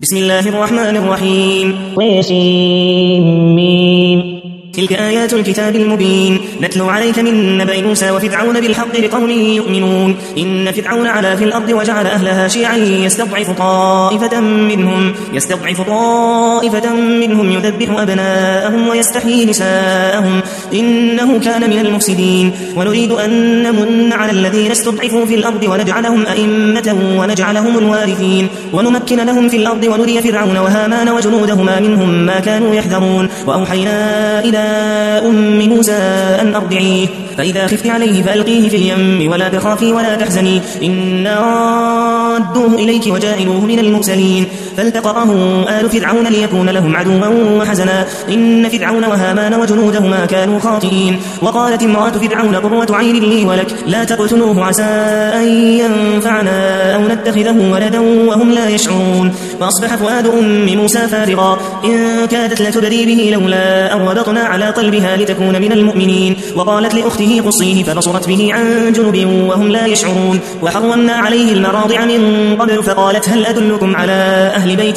بسم الله الرحمن الرحيم. تلك آيات الكتاب المبين نتلو عليك من نبأ موسى وفرعون بالحق لقوم يؤمنون. إن فرعون علا في الأرض وجعل أهلها شيعا يستضعف طائفة منهم يذبح أبناءهم ويستحيي نساءهم إنه كان من المفسدين. ونريد أن نمن على الذين استضعفوا في الأرض ونجعلهم أئمة ونجعلهم الوارثين ونمكن لهم في الأرض ونري فرعون وهامان وجنودهما منهم ما كانوا يحذرون. وأوحينا إلى أم موسى أن أرضعيه فإذا خفت عليه فألقيه في اليم ولا تخافي ولا تحزني إنا رادوه إليك وجاعلوه من المرسلين. فالتقطه آل فرعون ليكون لهم عدوا وحزنا إن فرعون وهامان وجنودهما كانوا خاطئين. وقالت امرأة فرعون قرة عين لي ولك لا تقتلوه عسى أن ينفعنا أو نتخذه ولدا وهم لا يشعرون. فأصبح فؤاد أم موسى فارغا إن كادت لتبدي به لولا أن ربطنا على قلبها لتكون من المؤمنين. وقالت لأخته قصيه فبصرت به عن جنب وهم لا يشعرون. وحرمنا عليه المراضع من قبل فقالت هل أدلكم على أهل بيت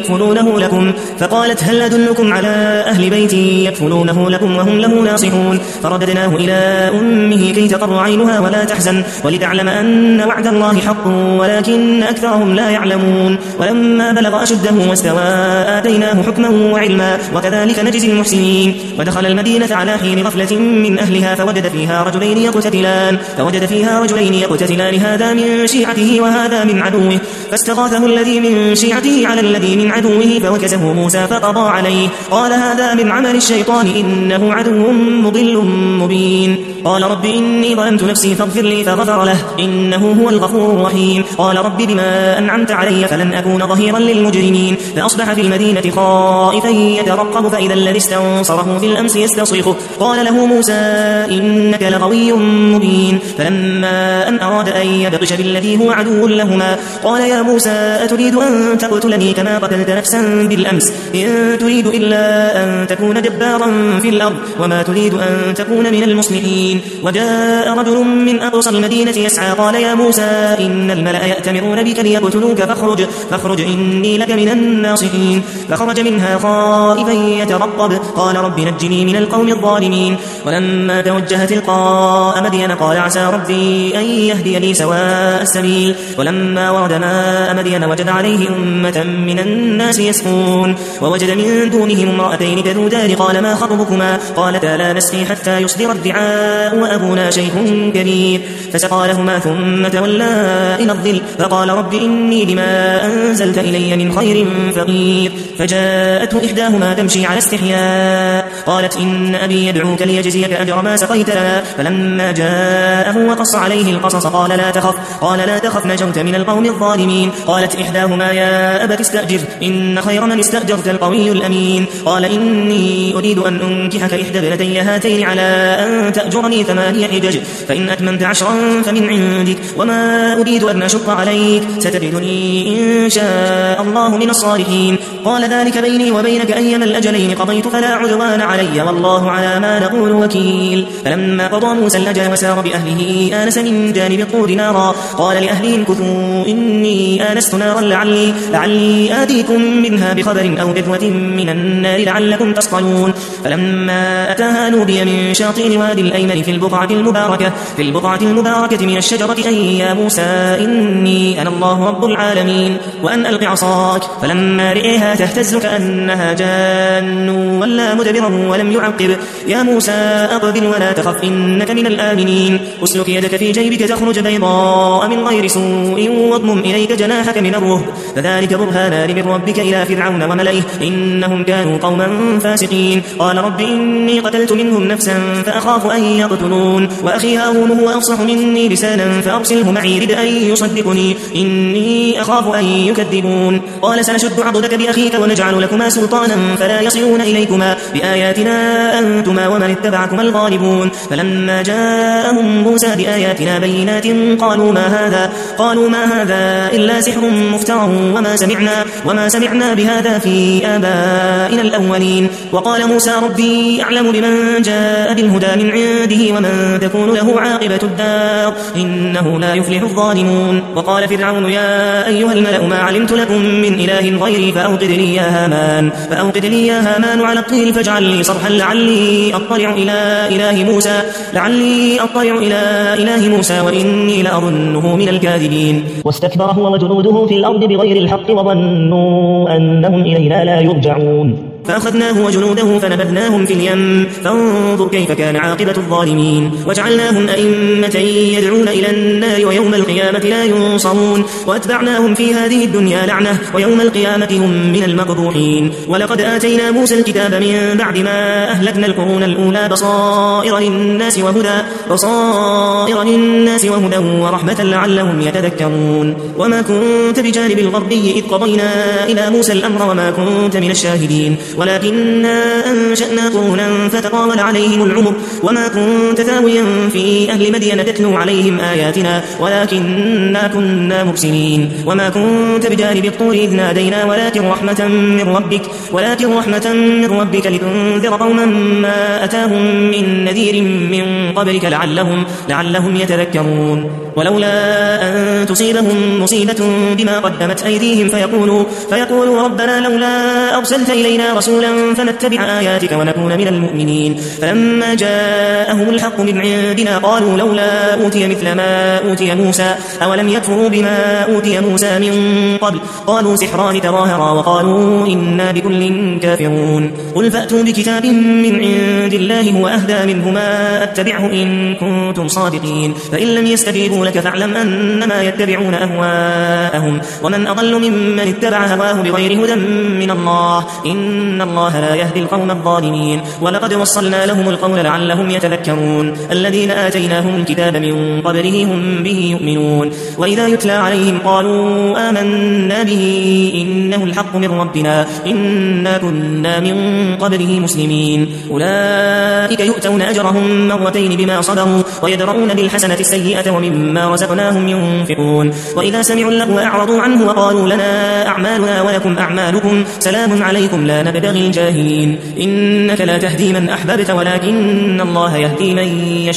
يكفلونه لكم وهم له ناصحون. فرددناه إلى أمه كي تقر عينها ولا تحزن ولتعلم أن وعد الله حق ولكن أكثرهم لا يعلمون. ولما بلغ أشده واستوى آتيناه حكما وعلما وكذلك نجزي المحسنين. ودخل المدينة على حين غفلة من أهلها فوجد فيها رجلين يقتتلان هذا من شيعته وهذا من عدوه فاستغاثه الذي من شيعته على الذي من عدوه فوكزه موسى فقضى عليه قال هذا من عمل الشيطان إنه عدو مضل مبين. قال رب إني ظلمت نفسي فاغفر لي فغفر له إنه هو الغفور الرحيم. قال رب بما أنعمت علي فلن أكون ظهيرا للمجرمين. فأصبح في المدينة خائفا يترقب فإذا الذي استنصره بالأمس يستصرخه قال له موسى إنك لغوي مبين. فلما أن أراد أن يبطش بالذي هو عدو لهما قال يا موسى أتريد أن تقتلني كما قتلت نفسا بالأمس إن تريد إلا أن تكون جبارا في الأرض وما تريد أن تكون من المصلحين. وجاء رجل من أقصى المدينة يسعى قال يا موسى إن الملأ يأتمرون بك ليقتلوك فاخرج إني لك من الناصحين. فخرج منها خائفا يترقب قال رب نجني من القوم الظالمين. ولما توجه تلقاء مدين قال عسى ربي أن يهديني سواء السبيل. ولما ورد ماء مدين وجد عليه أمة من الناس يسقون ووجد من دونهم امرأتين تذودان قال ما خطبكما قالتا لا نسقي حتى يصدر الرعاء وأبونا شيخ كبير. فسقى لهما ثم تولى إلى الظل فقال رب إني لما أنزلت إلي من خير فقير. فجاءته إحداهما تمشي على استحياء قالت إن أبي يدعوك ليجزيك أجر ما سقيت لنا. فلما جاءه وقص عليه القصص قال لا تخف نجوت من القوم الظالمين. قالت إحداهما يا أبت استأجر إن خير من استأجرت القوي الأمين. قال إني أريد أن أنكحك إحدى ابنتي هاتين على أن تأجرني 8 حجج فإن أتممت 10 فمن عندك وما أريد أن أشق عليك ستجدني إن شاء الله من الصالحين. قال ذلك بيني وبينك أيما الأجلين قضيت فلا عدوان علي والله على ما نقول وكيل. فلما قضى موسى الأجل وسار بأهله آنس من جانب الطور نارا قال لأهلهم كثوا إني آنست نارا لعلي آتيكم منها بخبر أو جذوة من النار لعلكم تصطلون. فلما أتاها نودي من شاطئ الوادي الأيمن في البقعة المباركة من الشجرة أي يا موسى إني أنا الله رب العالمين وأن ألق عصاك. فلما رئيها تهتز كأنها جان ولا مدبرا ولم يعقب يا موسى أقبل ولا تخف إنك من الآمنين. أسلك يدك في جيبك تخرج بيضاء من غير سوء واضمم إليك جناحك من الرهب فذلك برهانان من ربك إلى فرعون وملئه إنهم كانوا قوما فاسقين. قال رب إني قتلت منهم نفسا فأخاف أن يقتلون وأخي هارون هو أفصح مني لسانا فأرسله معي رد أن يصدقني إني أخاف أن يكذبون. قال سنشد عضدك بأخيك ونجعل لكما سلطانا فلا يصلون إليكما بآياتنا أنتما ومن اتبعكما الغالبون. فلما جاءهم موسى بآياتنا بينات قالوا ما هذا إلا سحر مفترى وما سمعنا بهذا في آبائنا الأولين. وقال موسى ربي أعلم بمن جاء بالهدى من عنده به ومن تكون له عاقبة الدار إنه لا يفلح الظالمون. وقال فرعون يا أيها الملأ ما علمت لكم من إله غيري فأوقد لي يا هامان على الطين فاجعل لي صرحا لعلي أطلع إلى إله موسى وإني لأظنه من الكاذبين. واستكبر هو وجنوده في الأرض بغير الحق وظنوا أنهم إلينا لا يرجعون. فأخذناه وجنوده فنبذناهم في اليم فانظر كيف كان عاقبة الظالمين. وجعلناهم أئمة يدعون إلى النار ويوم القيامة لا ينصرون وأتبعناهم في هذه الدنيا لعنة ويوم القيامة هم من المقبوحين. ولقد آتينا موسى الكتاب من بعد ما أهلكنا القرون الأولى بصائر للناس وهدى ورحمة لعلهم يتذكرون. وما كنت بجانب الغربي إذ قضينا إلى موسى الأمر وما كنت من الشاهدين ولكننا أنشأنا قرونا فتطاول عليهم العمر وما كنت ثاويا في أهل مدين تتلو عليهم آياتنا ولكننا كنا مرسلين. وما كنت بجانب الطور إذ نادينا ولكن رحمة من ربك لتنذر قوما ما أتاهم من نذير من قبلك لعلهم يتذكرون. ولولا أن تصيبهم مصيبة بما قدمت أيديهم فيقولوا ربنا لولا أرسلت إلينا رسولا فنتبع آياتك ونكون من المؤمنين. فلما جاءهم الحق من عندنا قالوا لولا أوتي مثل ما أوتي موسى أولم يكفروا بما أوتي موسى من قبل قالوا سحران تظاهرا وقالوا إنا بكل كافرون. قل فأتوا بكتاب من عند الله هو أهدى منهما أتبعه إن كنتم صادقين فإن لم يستجيبوا لك فاعلم أنما يتبعون أهواءهم ومن أضل ممن اتبع هواه بغير هدى من الله إن الله لا يهدي القوم الظالمين. ولقد وصلنا لهم القول لعلهم يتذكرون. الذين آتيناهم الكتاب من قبله هم به يؤمنون وإذا يتلى عليهم قالوا آمنا به إنه الحق من ربنا إنا كنا من قبله مسلمين. أولئك يؤتون أجرهم مرتين بما صبروا ويدرؤون بالحسنة السيئة ومما رزقناهم ينفقون. وإذا سمعوا اللغو أعرضوا عنه وقالوا لنا أعمالنا ولكم أعمالكم سلام عليكم لا نبتغي الجاهلين. إنك لا تهدي من أحببت ولكن الله يهدي من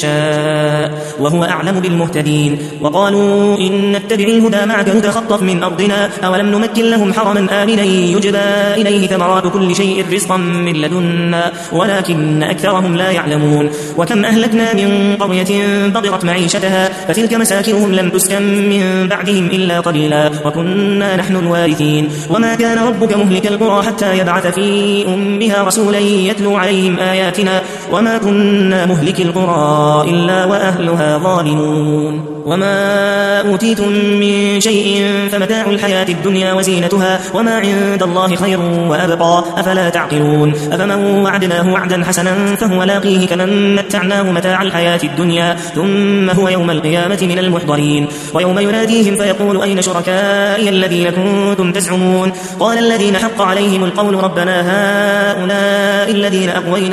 يشاء وهو أعلم بالمهتدين. وقالوا إن نتبع الهدى معك نتخطف من أرضنا أولم نمكن لهم حرما آمنا يجبى إليه ثمرات كل شيء رزقا من لدنا ولكن أكثرهم لا يعلمون. وكم أهلكنا من قرية بطرت معيشتها فتلك مساكنهم لم تسكن من بعدهم إلا قليلا وكنا نحن الوارثين. وما كان ربك مهلك القرى حتى يبعث في أمها رسولا يتلو عليهم آياتنا وما كنا مهلك القرى إلا وأهلها ظالمون. وما أوتيتم من شيء فمتاع الحياة الدنيا وزينتها وما عند الله خير وأبقى أفلا تعقلون. أفمن وعدناه وعدا حسنا فهو لاقيه كمن متعناه متاع الحياة الدنيا ثم هو يوم القيامة من المحضرين. ويوم يناديهم فيقول أين شركائي الذين كنتم تزعمون قال الذين حق عليهم القول ربنا هؤلاء الذين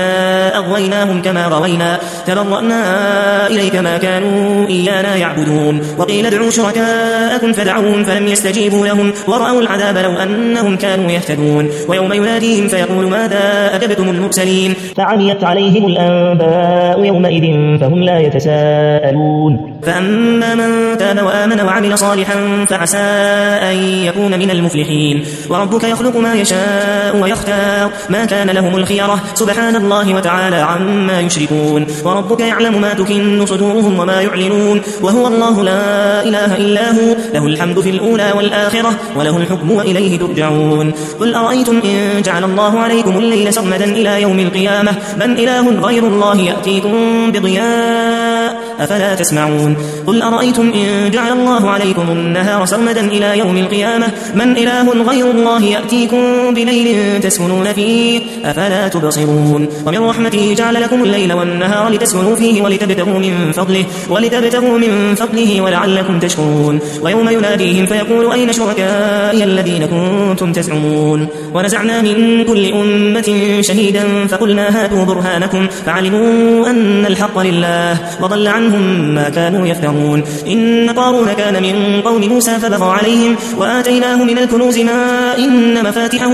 أغويناهم كما غوينا تبرأنا إليك ما كانوا إيانا يعبدون. وقيل ادعوا شركاءكم فدعوهم فلم يستجيبوا لهم ورأوا العذاب لو أنهم كانوا يهتدون. ويوم يناديهم فيقول ماذا أجبتم المرسلين فعميت عليهم الأنباء يومئذ فهم لا يتساءلون. فأما من تاب وآمن وعمل صالحا فعسى أن يكون من المفلحين. وربك يخلق ما يشاء ويختار ما كان لهم الخيرة سبحان الله وتعالى عما يشركون. وربك يعلم ما تكن صدورهم وما يعلنون وهو الله لا إله إلا هو له الحمد في الأولى والآخرة وله الحكم وإليه ترجعون. قل أرأيتم إن جعل الله عليكم الليل سرمدا إلى يوم القيامة من إله غير الله يأتيكم بضياء أفلا تسمعون. قل أرأيتم إن جعل الله عليكم النهار سرمدا إلى يوم القيامة من إله غير الله يأتيكم بليل تسكنون فيه أفلا تبصرون. ومن رحمته جعل لكم الليل والنهار لتسكنوا فيه ولتبتغوا من فضله ولعلكم تشكرون. ويوم يناديهم فيقول أين شركائي الذين كنتم تزعمون ونزعنا من كل أمة شهيدا فقلنا هاتوا برهانكم فعلموا أن الحق لله وضل عنهم عنهم ما كانوا يفترون. إن قارون كان من قوم موسى فبغى عليهم وآتيناه من الكنوز ما إن مفاتحه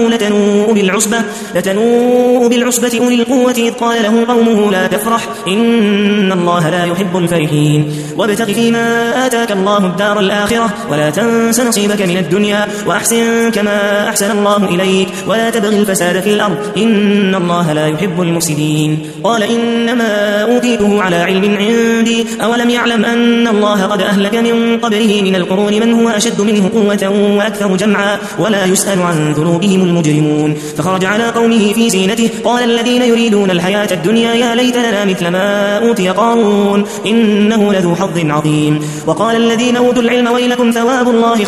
لتنوء بالعصبة أولي القوة إذ قال له قومه لا تفرح إن الله لا يحب الفرحين. وابتغ فيما آتاك الله الدار الآخرة ولا تنس نصيبك من الدنيا وأحسن كما أحسن الله إليك ولا تبغ الفساد في الأرض إن الله لا يحب المفسدين. قال إنما أوتيته على علم عندي أولم يعلم أن الله قد أهلك من قبله من القرون من هو أشد منه قوة وأكثر جمعا ولا يسأل عن ذنوبهم المجرمون. فخرج على قومه في زينته قال الذين يريدون الحياة الدنيا يا ليت لنا مثل ما أوتي قارون إنه لذو حظ عظيم. وقال الذين أوتوا العلم ويلكم ثواب الله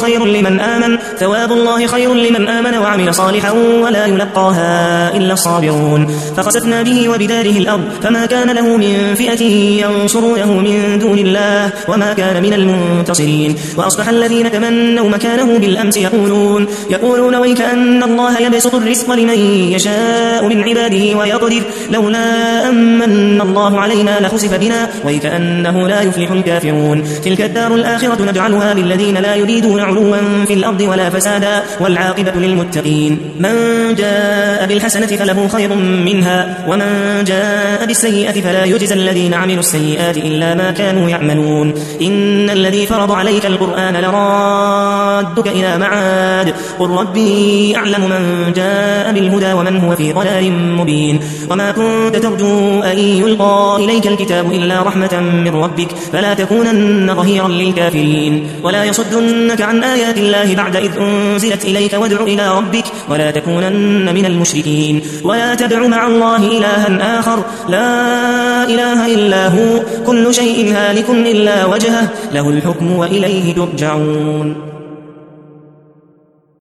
خير لمن آمن وعمل صالحا ولا يلقاها إلا الصابرون. فخسفنا به وبداره الأرض فما كان له من فئة ينصرونه من دون الله وما كان من المنتصرين. وأصبح الذين تمنوا مكانه بالأمس يقولون ويك أن الله يبسط الرزق لمن يشاء من عباده ويقدر لولا أمن الله علينا لخسف بنا ويك أنه لا يفلح الكافرون. تلك الدار الآخرة نجعلها للذين لا يريدون علوا في الأرض ولا فسادا والعاقبة للمتقين. من جاء بالحسنة فله خير منها ومن جاء بالسيئة فلا يجزى الذين عملوا السيئات إلا ما كانوا يعملون. إن الذي فرض عليك القرآن لرادك إلى معاد قل ربي أعلم من جاء بالهدى ومن هو في ضلال مبين. وما كنت ترجو أن يلقى إليك الكتاب إلا رحمة من ربك فلا تكونن ظهيرا للكافرين. ولا يصدنك عن آيات الله بعد إذ أنزلت إليك وادع إلى ربك ولا تكونن من المشركين. ولا تدع مع الله إلها آخر لا إله إلا هو كل شيء هالك إلا وجهه له الحكم وإليه ترجعون.